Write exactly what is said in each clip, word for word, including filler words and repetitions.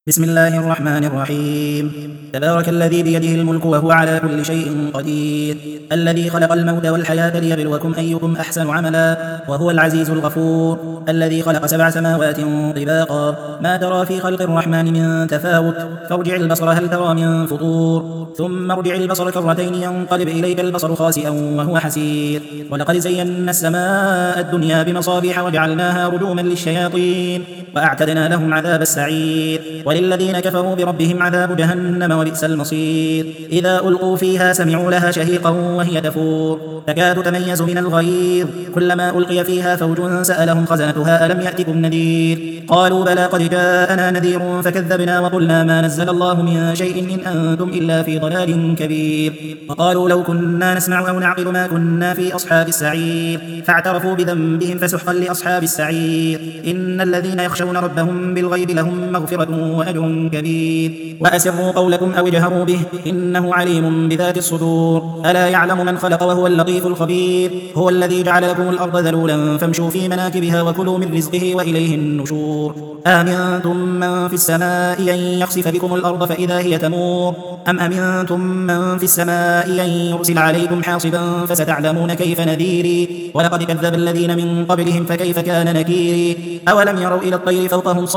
بسم الله الرحمن الرحيم. تبارك الذي بيده الملك وهو على كل شيء قدير، الذي خلق الموت والحياة ليبلوكم أيكم أحسن عملا، وهو العزيز الغفور. الذي خلق سبع سماوات طباقا، ما ترى في خلق الرحمن من تفاوت، فارجع البصر هل ترى من فطور، ثم ارجع البصر كرتين ينقلب إليك البصر خاسئا وهو حسير. ولقد زينا السماء الدنيا بمصابيح وجعلناها رجوما للشياطين، وأعتدنا لهم عذاب السعير. وللذين كفروا بربهم عذاب جهنم وبئس المصير. إذا ألقوا فيها سمعوا لها شهيقا وهي تفور، تكاد تميز من الغيظ، كلما ألقي فيها فوج سألهم خزنتها ألم يأتكم نذير، قالوا بلى قد جاءنا نذير فكذبنا وقلنا ما نزل الله من شيء إن أنتم إلا في ضلال كبير. وقالوا لو كنا نسمع أو نعقل ما كنا في أصحاب السعير، فاعترفوا بذنبهم فسحقا لأصحاب السعير. إن الذين يخشون ربهم بالغيب لهم مغفرة وأجر كبير. وأسروا قولكم أو اجهروا به إنه عليم بذات الصدور. ألا يعلم من خلق وهو اللطيف الخبير. هو الذي جعل لكم الأرض ذلولا فامشوا في مناكبها وكلوا من رزقه وإليه النشور. أأمنتم من في السماء أن يخسف بكم الأرض فإذا هي تمور، أم أمنتم من في السماء أن يرسل عليكم حاصبا فستعلمون كيف نذيري. ولقد كذب الذين من قبلهم فكيف كان نكيري. أولم يروا إلى الطير فوقهم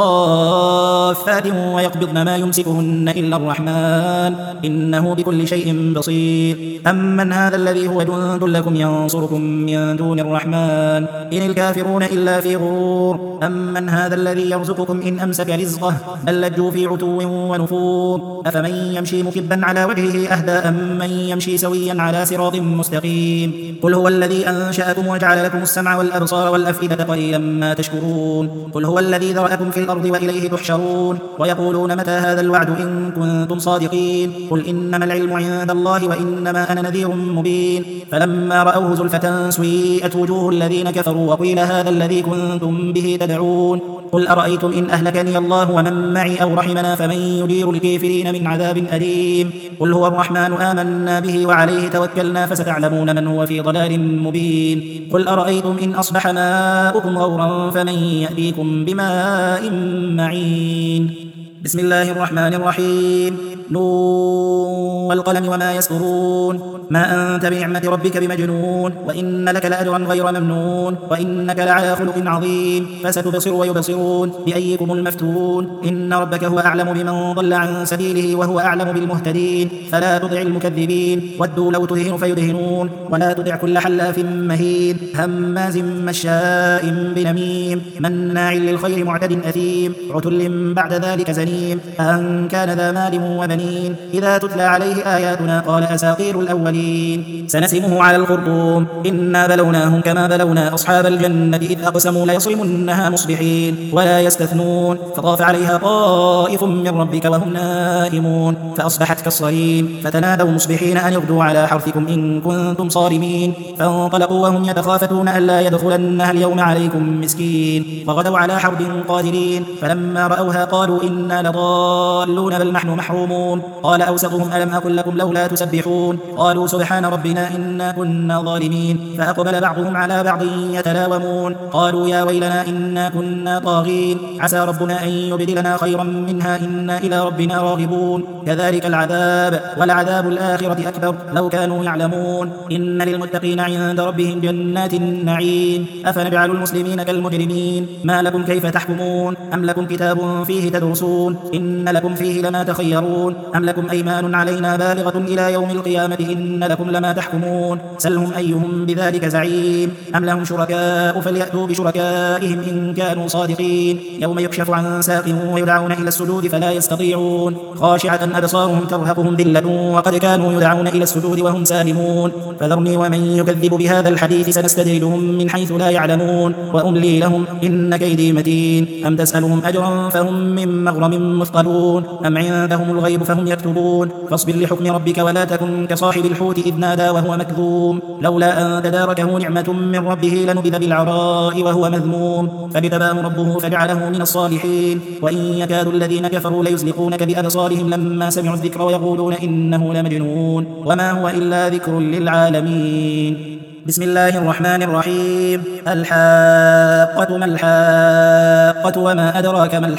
صافات ويقبضن ما يمسكهن إلا الرحمن إنه بكل شيء بصير. أمن هذا الذي هو جند لكم ينصركم من دون الرحمن إن الكافرون إلا في غرور. أمن هذا الذي يرزقكم إن أمسك رزقه بل لجوا في عتو ونفور. أفمن يمشي مكبا على وجهه أهدى أم من يمشي سويا على صراط مستقيم. قل هو الذي أنشأكم وجعل لكم السمع والأبصار والأفئدة قليلا ما تشكرون. قل هو الذي ذرأكم في الأرض وإليه تحشرون. ويقولون متى هذا الوعد إن كنتم صادقين. قل إنما العلم عند الله وإنما أنا نذير مبين. فلما رأوه زلفة سيئت وجوه الذين كفروا وقيل هذا الذي كنتم به تدعون. قل أرأيتم إن أهلكني الله ومن معي أو رحمنا فمن يجير الكافرين من عذاب أليم. قل هو الرحمن آمنا به وعليه توكلنا فستعلمون من هو في ضلال مبين. قل أرأيتم إن أصبح ماؤكم غورا فمن يأتيكم بماء معين. بسم الله الرحمن الرحيم. نون والقلم وما يسطرون. ما أنت بنعمة ربك بمجنون وإن لك لأجرا غير ممنون وإنك لعلى خلق عظيم. فستبصر ويبصرون بأيكم المفتون. إن ربك هو أعلم بمن ضل عن سبيله وهو أعلم بالمهتدين. فلا تطع المكذبين ودوا لو تدهن فيدهنون. ولا تطع كل حلاف مهين هماز مشاء بنميم مناع للخير معتد أثيم عتل بعد ذلك زنيم. أن كان ذا مال وبنين إذا تتلى عليه آياتنا قال أساطير الأولين. سنسمه على الخرطوم إنا بلوناهم كما بلونا أصحاب الجنة إذ أقسموا ليصرمنها مصبحين ولا يستثنون. فطاف عليها طائف من ربك وهم نائمون فأصبحت كالصريم. فتنادوا مصبحين أن اغدوا على حرثكم إن كنتم صارمين. فانطلقوا وهم يتخافتون ألا يدخلنها اليوم عليكم مسكين. وغدوا على حرد قادرين. فلما رأوها قالوا إنا لضالون بل نحن محرومون. قال أوسطهم ألم أقل لكم لولا تسبحون. قالوا سبحان ربنا إنا كنا ظالمين. فأقبل بعضهم على بعض يتلاومون. قالوا يا ويلنا إنا كنا طاغين عسى ربنا أن يبدلنا خيرا منها إنا إلى ربنا راغبون. كذلك العذاب ولعذاب الآخرة أكبر لو كانوا يعلمون. إن للمتقين عند ربهم جنات النعيم. أفنجعل المسلمين كالمجرمين ما لكم كيف تحكمون. أم لكم كتاب فيه تدرسون إن لكم فيه لما تخيرون. أم لكم أيمان علينا بالغة إلى يوم القيامة إن لكم لما تحكمون. سلهم أيهم بذلك زعيم. أم لهم شركاء فليأتوا بشركائهم إن كانوا صادقين. يوم يكشف عن ساق ويدعون إلى السجود فلا يستطيعون. خاشعة أبصارهم ترهقهم ذلة وقد كانوا يدعون إلى السجود وهم سالمون. فذرني ومن يكذب بهذا الحديث سنستدرجهم من حيث لا يعلمون وأملي لهم إن كيدي متين. أم تسألهم أجرا فهم من مغرم مثقلون. أم عندهم الغيب فهم يكتبون. فاصبر لحكم ربك ولا تكن كصاحب الحوت إذ نادى وهو مكذوم لولا أن تداركه نعمة من ربه لنبذ بالعراء وهو مذموم. فاجتباه ربه فجعله من الصالحين. وإن يكاد الذين كفروا ليزلقونك بأبصارهم لما سمعوا الذكر ويقولون إنه لمجنون وما هو إلا ذكر للعالمين. بسم الله الرحمن الرحيم. الحاقة ما الحاقة وما أدراك ما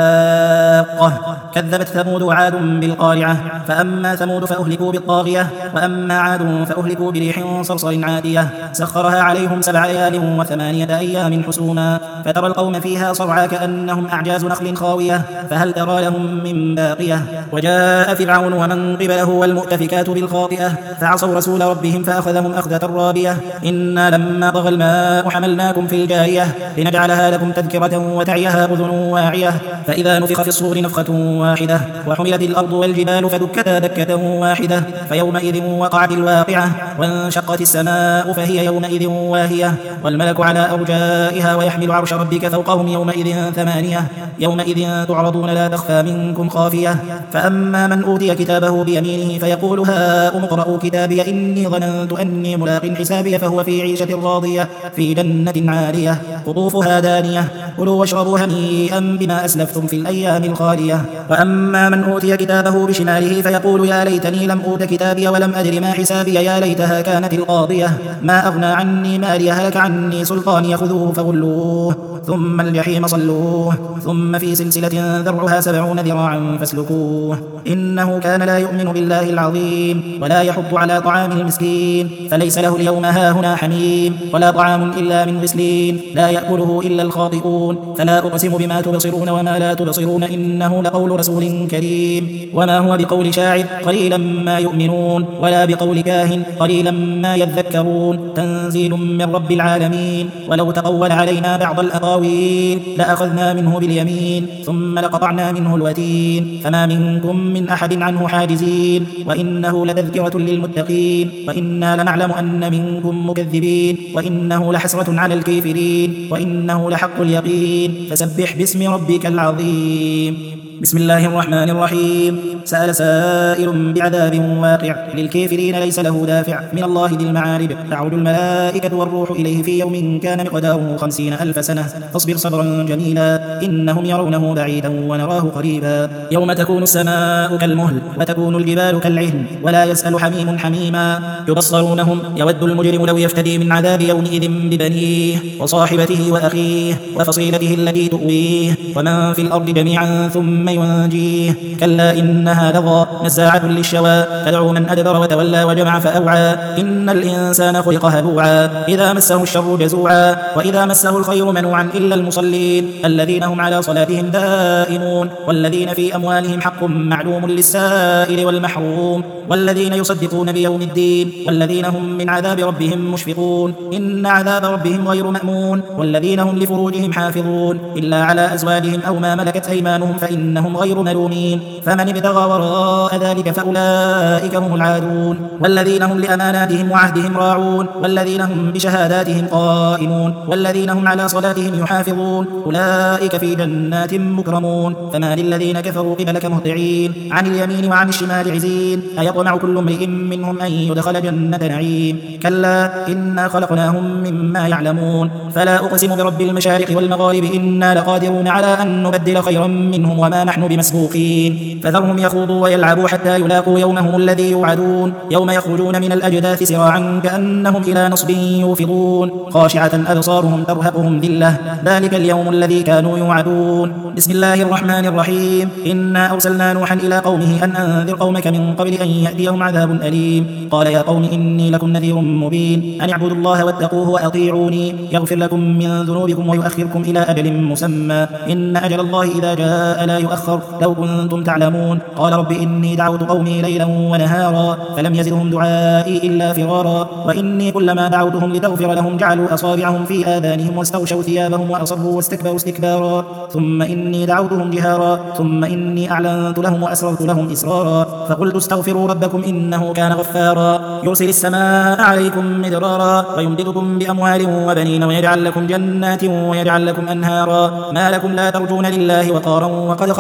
الحاقة. كذبت ثمود وعاد بالقارعة. فأما ثمود فأهلكوا بالطاغية وأما عاد فأهلكوا بريح صرصر عاتية سخرها عليهم سبع ليال وثمانية أيام حسوما فترى القوم فيها صرعى كأنهم أعجاز نخل خاوية فهل ترى لهم من باقية. وجاء فرعون ومن قبله والمؤتفكات بالخاطئة فعصوا رسول ربهم فأخذهم أخذة رابية. إنا لما طغى الماء حملناكم في الجارية لنجعلها لكم تذكرة وتعيها أذن واعية. فإذا نفخ في الصور نفخة واحدة وحملت الأرض والجبال فدكتا دكة واحدة فيومئذ وقعت الواقعة وانشقت السماء فهي يومئذ واهية والملك على أرجائها ويحمل عرش ربك فوقهم يومئذ ثمانية. يومئذ تعرضون لا تخفى منكم خافية. فأما من أوتي كتابه بيمينه فيقول هاؤم اقرءوا كتابي إني ظننت أني ملاق حسابي فهو في عيشة راضية في جنة عالية قطوفها دانية كلوا واشربوا هنيئا بما أسلفتم في الأيام الخالية. وأما من أوتي كتابه بشماله فيقول يا ليتني لم أوت كتابي ولم أدر ما حسابي يا ليتها كانت القاضية ما أغنى عني مالي هلك عني سلطاني خذوه فغلوه ثم الجحيم صلوه ثم في سلسلة ذرعها سبعون ذراعا فاسلكوه إنه كان لا يؤمن بالله العظيم ولا يحض على طعام المسكين فليس له اليوم هاهنا حميم ولا طعام إلا من غسلين لا يأكله إلا الخاطئون. فلا أقسم بما تبصرون وما لا تبصرون إنه لقول رسول كريم وما هو بقول شاعر قليلا ما يؤمنون ولا بقول كاهن قليلا ما يذكرون تنزيل من رب العالمين. ولو تقول علينا بعض الأقاويل لأخذنا منه باليمين ثم لقطعنا منه الوتين فما منكم من أحد عنه حاجزين وإنه لتذكرة للمتقين وإنا لنعلم أن منكم مكذبين وإنه لحسرة على الكافرين وإنه لحق اليقين فسبح باسم ربك العظيم. بسم الله الرحمن الرحيم. سأل سائل بعذاب واقع للكافرين ليس له دافع من الله ذي المعارج تعود الملائكة والروح إليه في يوم كان مقداره خمسين ألف سنة فاصبر صبرا جميلا إنهم يرونه بعيدا ونراه قريبا. يوم تكون السماء كالمهل وتكون الجبال كالعهن ولا يسأل حميم حميما يبصرونهم يود المجرم لو يفتدي من عذاب يومئذ ببنيه وصاحبته وأخيه وفصيلته التي تؤويه ومن في الأرض جميعا ثم ينجيه كلا إنها لظى نزاعة للشوى تدعو من أدبر وتولى وجمع فأوعى إن الإنسان خلق هلوعا إذا مسه الشر جزوعا وإذا مسه الخير منوعا إلا المصلين الذين هم على صلاتهم دائمون والذين في أموالهم حق معلوم للسائل والمحروم والذين يصدقون بيوم الدين والذين هم من عذاب ربهم مشفقون إن عذاب ربهم غير مأمون والذين هم لفروجهم حافظون إلا على أزواجهم أو ما ملكت أيمانهم فإنهم غير ملومين فمن ابتغى وراء ذلك فأولئك هم العادون والذين هم لأماناتهم وعهدهم راعون والذين هم بشهاداتهم قائمون والذين هم على صلاتهم يحافظون أولئك في جنات مكرمون. فما للذين كفروا قبلك مهطعين عن اليمين وعن الشمال عزين أيطمع كل امرئ منهم أن يدخل جنة نعيم كلا إنا خلقناهم مما يعلمون فلا أقسم برب المشارق والمغارب إنا لقادرون على أن نبدل خيرا منهم وما نحن بمسبوقين فذرهم يخوضوا ويلعبوا حتى يلاقوا يومهم الذي يوعدون يوم يخرجون من الأجداث سراعا كأنهم إلى نصب يوفضون خاشعة أبصارهم ترهقهم ذلة ذلك اليوم الذي كانوا يوعدون. بسم الله الرحمن الرحيم. إنا أرسلنا نوحا إلى قومه أن أنذر قومك من قبل أن يأتيهم عذاب أليم قال يا قوم إني لكم نذير مبين أن اعبدوا الله واتقوه وأطيعوني يغفر لكم من ذنوبكم ويؤخركم إلى أجل مسمى إن أجل الله إذا جاء لا يؤخر لو كنتم تعلمون. قال رب إني دعوت قومي ليلا ونهارا فلم يزدهم دعائي إلا فرارا وإني كلما دعوتهم لتغفر لهم جعلوا أصابعهم في آذانهم واستغشوا ثيابهم وأصروا واستكبروا استكبارا ثم إني دعوتهم جهارا ثم إني أعلنت لهم وأسررت لهم إسرارا فقلت استغفروا ربكم إنه كان غفارا يرسل السماء عليكم مدرارا ويمددكم بأموال وبنين ويجعل لكم جنات ويجعل لكم أنهارا ما لكم لا ترجون لله وقارا وقد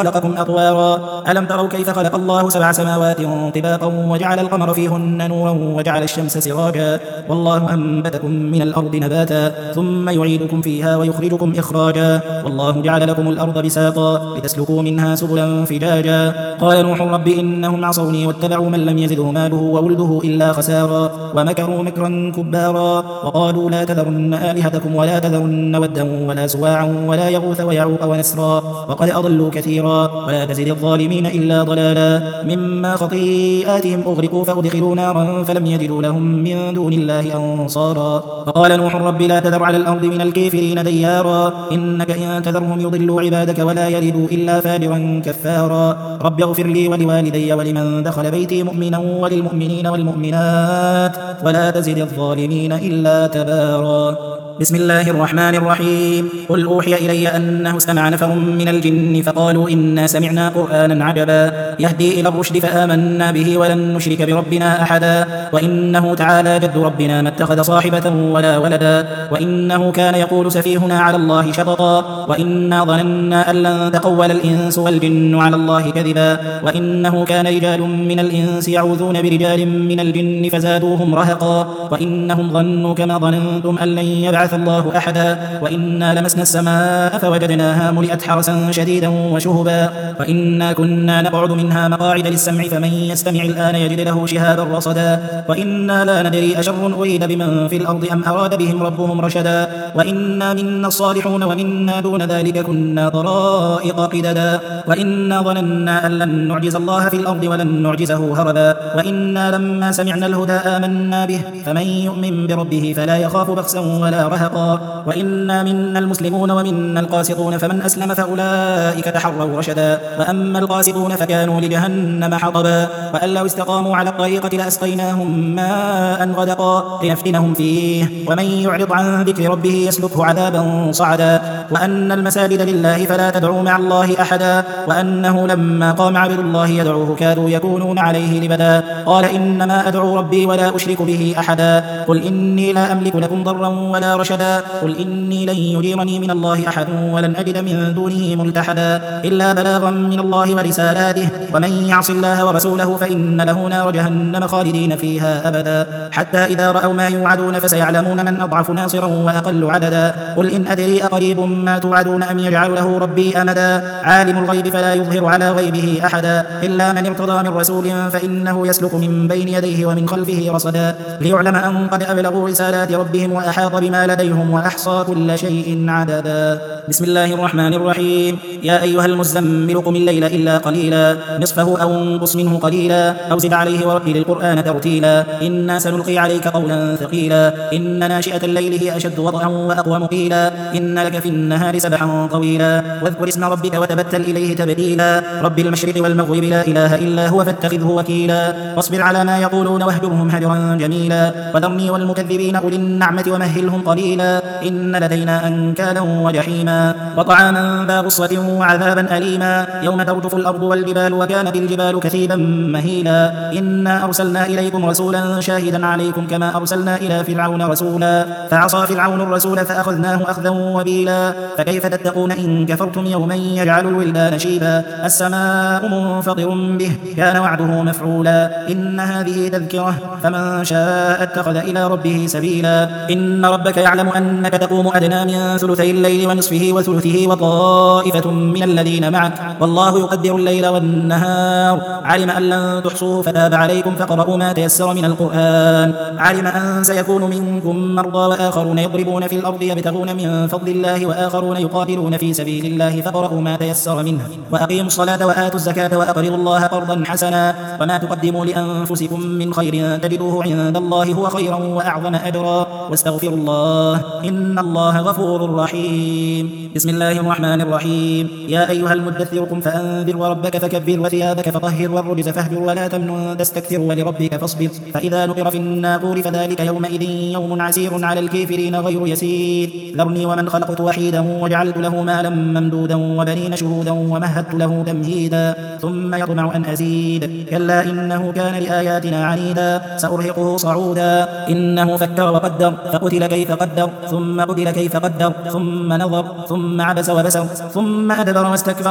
خلقكم أطوارا ألم تروا كيف خلق الله سبع سماوات طباقا وجعل القمر فيهن نورا وجعل الشمس سراجا والله أنبتكم من الأرض نباتا ثم يعيدكم فيها ويخرجكم إخراجا والله جعل لكم الأرض بساطا لتسلكوا منها سبلا فجاجا قال نوح رب إنهم عصوني واتبعوا من لم يزده ماله وولده إلا خسارا ومكروا مكرا كبارا وقالوا لا تذرن آلهتكم ولا تذرن ودا ولا سواعا ولا يغوث ويعوق ونسرا وقد أضلوا كثيرا ولا تزد الظالمين إلا ضلالا مما خطيئاتهم أغرقوا فأدخلوا نارا فلم يجدوا لهم من دون الله أنصارا وقال نوح رب لا تذر على الأرض من الكافرين ديارا إنك إن تذرهم يضلوا عبادك ولا يلدوا إلا فاجرا كفارا رب اغفر لي ولوالدي ولمن دخل بيتي مؤمنا وللمؤمنين والمؤمنات ولا تزد الظالمين إلا تبارا بسم الله الرحمن الرحيم قل أوحي إلي أنه استمع نفر من الجن فقالوا إنا سمعنا قرآنا عجبا يهدي إلى الرشد فآمنا به ولن نشرك بربنا أحدا وإنه تعالى جد ربنا ما اتخذ صاحبة ولا ولدا وإنه كان يقول سفيهنا على الله شططا وإنا ظننا أن لن تقول الإنس والجن على الله كذبا وإنه كان رجال من الإنس يعوذون برجال من الجن فزادوهم رهقا وإنهم ظنوا كما ظننتم أن لن يبعث الله أحدا وإنا لمسنا السماء فوجدناها ملئت حرسا شديدا وشهبا وإنا كنا نقعد منها مقاعد للسمع فمن يستمع الآن يجد له شهابا رصدا وإنا لا ندري أشر أريد بمن في الأرض أم أراد بهم ربهم رشدا وإنا منا الصالحون ومنا دون ذلك كنا طرائق قددا وإنا ظننا أن لن نعجز الله في الأرض ولن نعجزه هربا وإنا لما سمعنا الهدى آمنا به فمن يؤمن بربه فلا يخاف بخسا ولا رهقا وإنا منا المسلمون ومنا القاسطون فمن أسلم فأولئك تحروا رشدا وأما القاسطون فكانوا لجهنم حطبا وأن لو استقاموا على الطريقة لأسقيناهم ماء غدقا لنفتنهم فيه ومن يعرض عن ذكر ربه يسلكه عذابا صعدا وأن المساجد لله فلا تدعوا مع الله أحدا وأنه لما قام عبد الله يدعوه كادوا يكونون عليه لبدا قال إنما أدعو ربي ولا أشرك به أحدا قل إني لا أملك لكم ضرا ولا رشدا قل إني لن يجيرني من الله أحد ولن أجد من دونه ملتحدا إلا بلاغا من الله ورسالاته ومن يعص الله ورسوله فإن له نار جهنم خالدين فيها أبدا حتى إذا رأوا ما يوعدون فسيعلمون من أضعف ناصرا وأقل عددا قل إن أدري أقريب ما توعدون أم يجعل له ربي أمدا عالم الغيب فلا يظهر على غيبه أحدا إلا من ارتضى من رسول فإنه يسلك من بين يديه ومن خلفه رصدا ليعلم أن قد أبلغوا رسالات ربهم وأحاط بما لديهم وأحصى كل شيء عددا بسم الله الرحمن الرحيم يا أيها المزمل قم الليل إلا قليلا نصفه أو انقص منه قليلا أو زد عليه ورتل القرآن ترتيلا إنا سنلقي عليك قولا ثقيلا إن ناشئة الليل هي أشد وطئا وأقوم قيلا إن لك في النهار سبحا طويلا واذكر اسم ربك وتبتل إليه تبتيلا رب المشرق والمغرب لا إله إلا هو فاتخذه وكيلا واصبر على ما يقولون واهجرهم هجرا جميلا وذرني والمكذبين أولي النعمة ومهلهم قليلا إن لدينا أنكالا وجحيما وطعاما ذا غصة وعذابا أليما يوم ترجف الأرض والجبال وكانت الجبال كثيبا مهيلا إنا أرسلنا إليكم رسولا شاهدا عليكم كما أرسلنا إلى فرعون رسولا فعصى فرعون الرسول فأخذناه أخذا وبيلا فكيف تتقون إن كفرتم يوما يجعل الولدان شيبا السماء منفطر به كان وعده مفعولا إن هذه تذكرة فمن شاء اتخذ إلى ربه سبيلا إن ربك يعلم أنك تقوم أدنى من ثلثي الليل ونصفه وثلثه وطائفة من الذين معك والله يقدر الليل والنهار علم أن لن تحصوه فتاب عليكم فقرأوا ما تيسر من القرآن علم أن سيكون منكم مرضى وآخرون يضربون في الأرض يبتغون من فضل الله وآخرون يقاتلون في سبيل الله فقرأوا ما تيسر منه وأقيموا الصلاة وآتوا الزكاة وأقرضوا الله قرضا حسنا وما تقدموا لأنفسكم من خير تجدوه عند الله هو خيرا وأعظم أجرا واستغفروا الله إن الله غفور رحيم بسم الله الرحمن الرحيم يا أيها المدثر قم فأنذر وربك فكبر وثيابك فطهر والرجز فاهجر ولا تمنن تستكثر ولربك فاصبر فإذا نقر في الناقور فذلك يومئذ يوم عسير على الكافرين غير يسير ذرني ومن خلقت وحيدا وجعلت له مالا ممدودا وبنين شهودا ومهدت له تمهيدا ثم يطمع أن أزيد كلا إنه كان لآياتنا عنيدا سأرهقه صعودا إنه فكر وقدر فقتل كيف قدر ثم قتل كيف قدر ثم نظر ثم عبس وبسر ثم أدبر واستكبر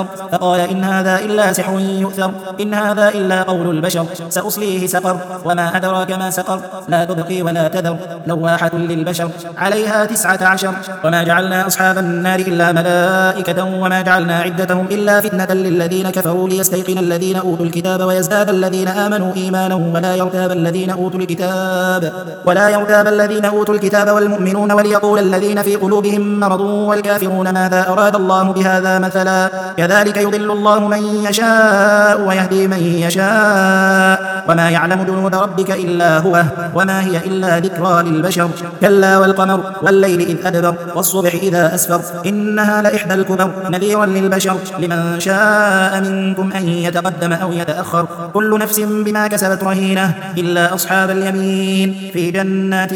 استكبر فقال إن هذا إلا سحر يؤثر إن هذا إلا قول البشر سأصليه سقر وما أدراك ما سقر لا تبقي ولا تذر لواحة للبشر عليها تسعة عشر وما جعلنا أصحاب النار إلا ملائكة وما جعلنا عدتهم إلا فتنة للذين كفروا ليستيقن الذين أوتوا الكتاب ويزداد الذين آمنوا إيمانا ولا يرتاب الذين أوتوا الكتاب ولا يرتاب الذين أوتوا الكتاب والمؤمنون وليقول الذين في قلوبهم مرض والكافرون ماذا أراد الله بهذا مثلا كذلك يضل الله من يشاء ويهدي من يشاء وما يعلم جنود ربك إلا هو وما هي إلا ذكرى للبشر كلا والقمر والليل إذ أدبر والصبح إذا أسفر إنها لإحدى الكبر نذيرا للبشر لمن شاء منكم أن يتقدم أو يتأخر كل نفس بما كسبت رهينة إلا أصحاب اليمين في جنات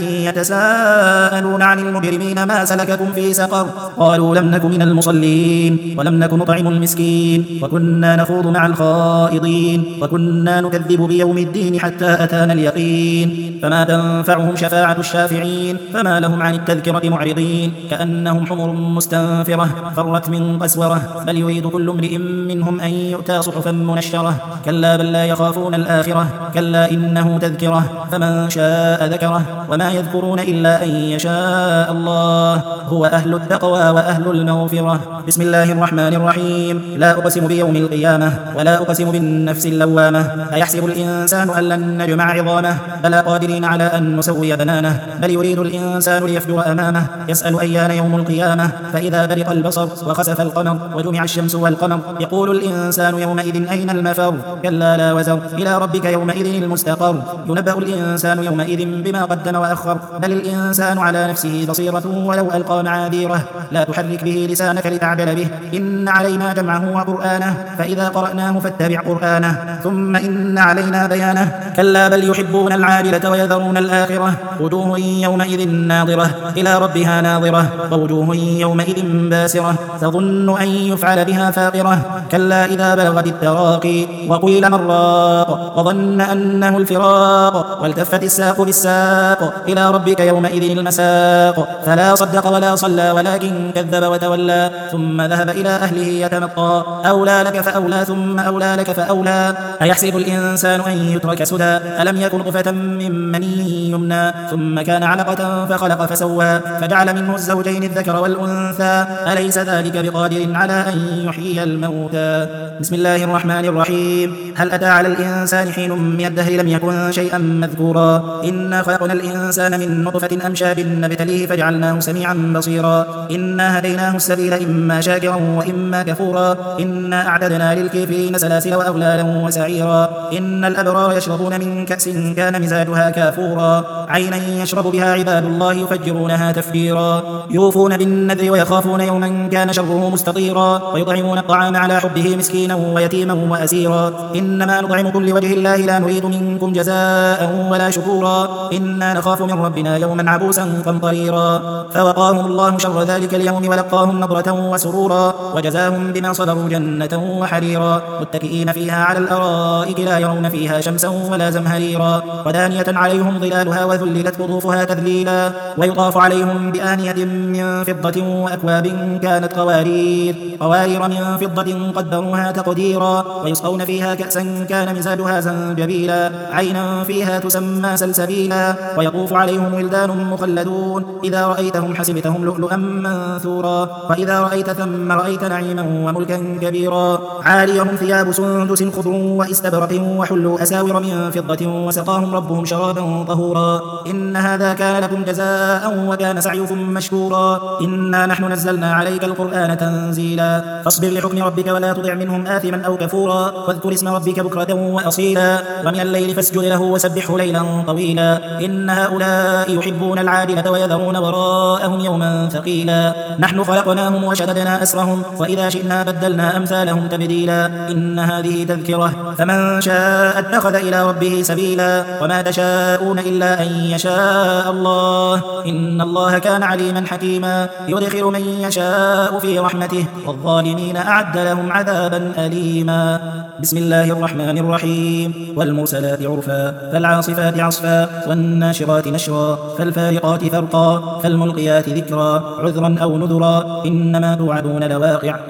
يتساءلون عن المجرمين ما سلككم في سقر قالوا لم نك من المصلين ولم نك نطعم المسكين وكنا نخوض مع الخائضين وكنا نكذب بيوم الدين حتى أتانا اليقين فما تنفعهم شفاعة الشافعين فما لهم عن التذكرة معرضين كأنهم حمر مستنفرة فرت من قسورة بل يريد كل امرئ منهم أن يؤتى صحفا منشرة كلا بل لا يخافون الآخرة كلا إنه تذكرة فمن شاء ذكره وما يذكرون إلا أن يشاء الله هو أهل التقوى وأهل المغفرة بسم الله الرحمن الرحيم لا أقسم بيوم القيامة ولا أقسم بالنفس اللوامة أيحسب الإنسان أن لن نجمع عظامه بلى قادرين على أن نسوي بنانه بل يريد الإنسان ليفجر أمامه يسأل أيان يوم القيامة فإذا برق البصر وخسف القمر وجمع الشمس والقمر يقول الإنسان يومئذ أين المفر كلا لا وزر إلى ربك يومئذ المستقر ينبأ الإنسان يومئذ بما قدم وأخر بل الإنسان على نفسه بصيرة ولو ألقى معاذيره لا تحرك به لسانك لتعجل به إن علينا جمعه وقرآنه فإذا قرأناه فاتبع قرآنه ثم إن علينا بيانه كلا بل يحبون العاجلة ويذرون الآخرة وجوه يومئذ ناظرة إلى ربها ناظرة ووجوه يومئذ باسرة تظن أن يفعل بها فاقرة كلا إذا بلغت التراقي وقيل من راق وظن أنه الفراق والتفت الساق بالساق إلى ربك يومئذ المساق فلا صدق ولا صلى ولكن كذب وتولى ثم ذهب إلى أهله يتمطى أولى لك فأولى ثم أولى لك فأولى أيحسب الإنسان أن يترك سدى ألم يكن طفة من مني يمنى ثم كان علقة فخلق فسوى فجعل منه الزوجين الذكر والأنثى أليس ذلك بقادر على أن يحيي الموتى بسم الله الرحمن الرحيم هل أتى على الإنسان حين من الدهر لم يكن شيئا مذكورا إنا خلقنا الإنسان من نطفة أمشاج نبتليه فجعلناه سميعا بصيرا إنا هديناه السبيل إما شاكرا وإما كفورا إنا أعتدنا للكافرين سلاسل وأغلالا وسعيرا إن الأبرار يشربون من كأس كان مزاجها كافورا عينا يشرب بها عباد الله يفجرونها تفجيرا يوفون بالنذر ويخافون يوما كان شره مستطيرا ويطعمون الطعام على حبه مسكينا ويتيما وأسيرا إنما نطعمكم لوجه الله لا نريد منكم جزاء ولا شكورا إنا نخاف من ربنا يوما عبوسا قمطريرا فوقاهم الله شر ذلك اليوم ولقاهم نضرة وسرورا وجزاهم بما صبروا جنة وحريرا متكئين فيها على الأرائك لا يرون فيها شمسا ولا زمهريرا ودانية عليهم ظلالها وذللت قطوفها تذليلا ويطاف عليهم بآنية من فضة وأكواب كانت قوارير قوارير من فضة قدروها تقديرا ويسقون فيها كأسا كان مزاجها زنجبيلا عينا فيها تسمى سلسبيلا ويطوف عليهم ولدان مخلدون إذا رأيتهم حسبتهم لؤلؤا منثورا وإذا رأيت ثم رأيت نعيما وملكا كبيرا عاليهم ثياب سندس خضر واستبرق وحلوا أساور من فضة وسقاهم ربهم شرابا طهورا إن هذا كان لكم جزاء وكان سعيكم مشكورا إنا نحن نزلنا عليك القرآن تنزيلا فاصبر لحكم ربك ولا تطع منهم آثما أو كفورا واذكر اسم ربك بكرة وأصيلا ومن الليل فاسجد له وسبحه ليلا طويلا إن هؤلاء يحبون العاجلة ويذرون وراءهم يوما ثقيلا نحن خلقناهم وشددنا أسرهم وإذا شئنا بدلنا أمثالهم تبديلا إن هذه تذكرة فمن شاء اتخذ إلى ربه سبيلا وما تشاءون إلا أن يشاء الله إن الله كان عليما حكيما يدخل من يشاء في رحمته والظالمين أعد لهم عذابا أليما بسم الله الرحمن الرحيم والمرسلات عرفا فالعاصفات عصفا والناشرات نشرا فالفارقات فرقا فالملقيات ذكرا عذرا أو نذرا إنما توعدون لواقع فإذا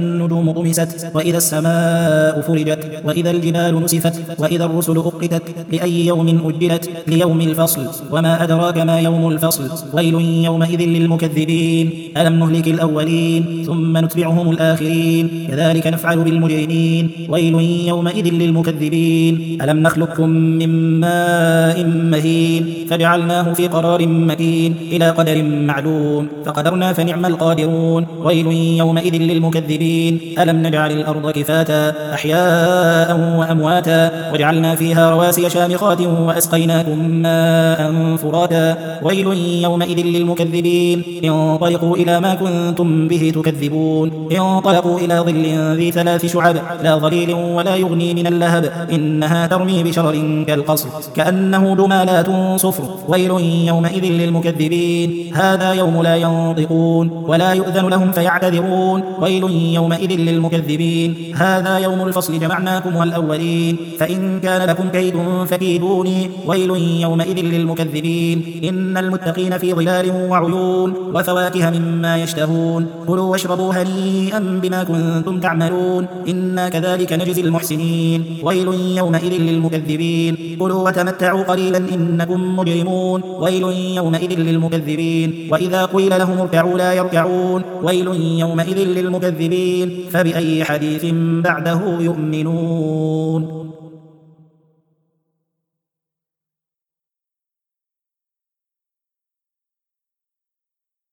النجوم طمست وإذا السماء فرجت وإذا الجبال نسفت وإذا الرسل أقتت لأي يوم أجلت ليوم الفصل وما أدراك ما يوم الفصل ويل يومئذ للمكذبين ألم نهلك الأولين ثم نتبعهم الآخرين كذلك نفعل بالمجرمين ويل يومئذ للمكذبين ألم نخلقكم من ماء مهين فجعلناه في قرار مكين إلى قدر معلوم فقدرنا فنعم القادرون ويل يومئذ للمكذبين ألم نجعل الأرض كفاتا أحياء وأمواتا وجعلنا فيها رواسي شامخات وأسقيناكم ماء فراتا ويل يومئذ للمكذبين انطلقوا إلى ما كنتم به تكذبون انطلقوا إلى ظل ذي ثلاث شعب لا ظليل ولا يغني من اللهب إنها ترمي بشرر كالقصر كأنه جمالات صفر ويل يومئذ للمكذبين هذا يوم لا ينطقون ولا يؤذن لهم فيعتذرون ويل يومئذ للمكذبين هذا يوم الفصل جمعناكم والأولين فإن كان لكم كيد فكيدوني ويل يومئذ للمكذبين إن المتقين في ظلال وعيون وفواكه مما يشتهون كلوا واشربوا هنيئا بما كنتم تعملون إنا كذلك نجزي المحسنين ويل يومئذ للمكذبين كلوا وتمتعوا قليلا إنكم مجرمون ويل يومئذ للمكذبين وإذا قيل لهم اركعوا لا يركعون ويل يومئذ للمكذبين فبأي حديث بعده يؤمنون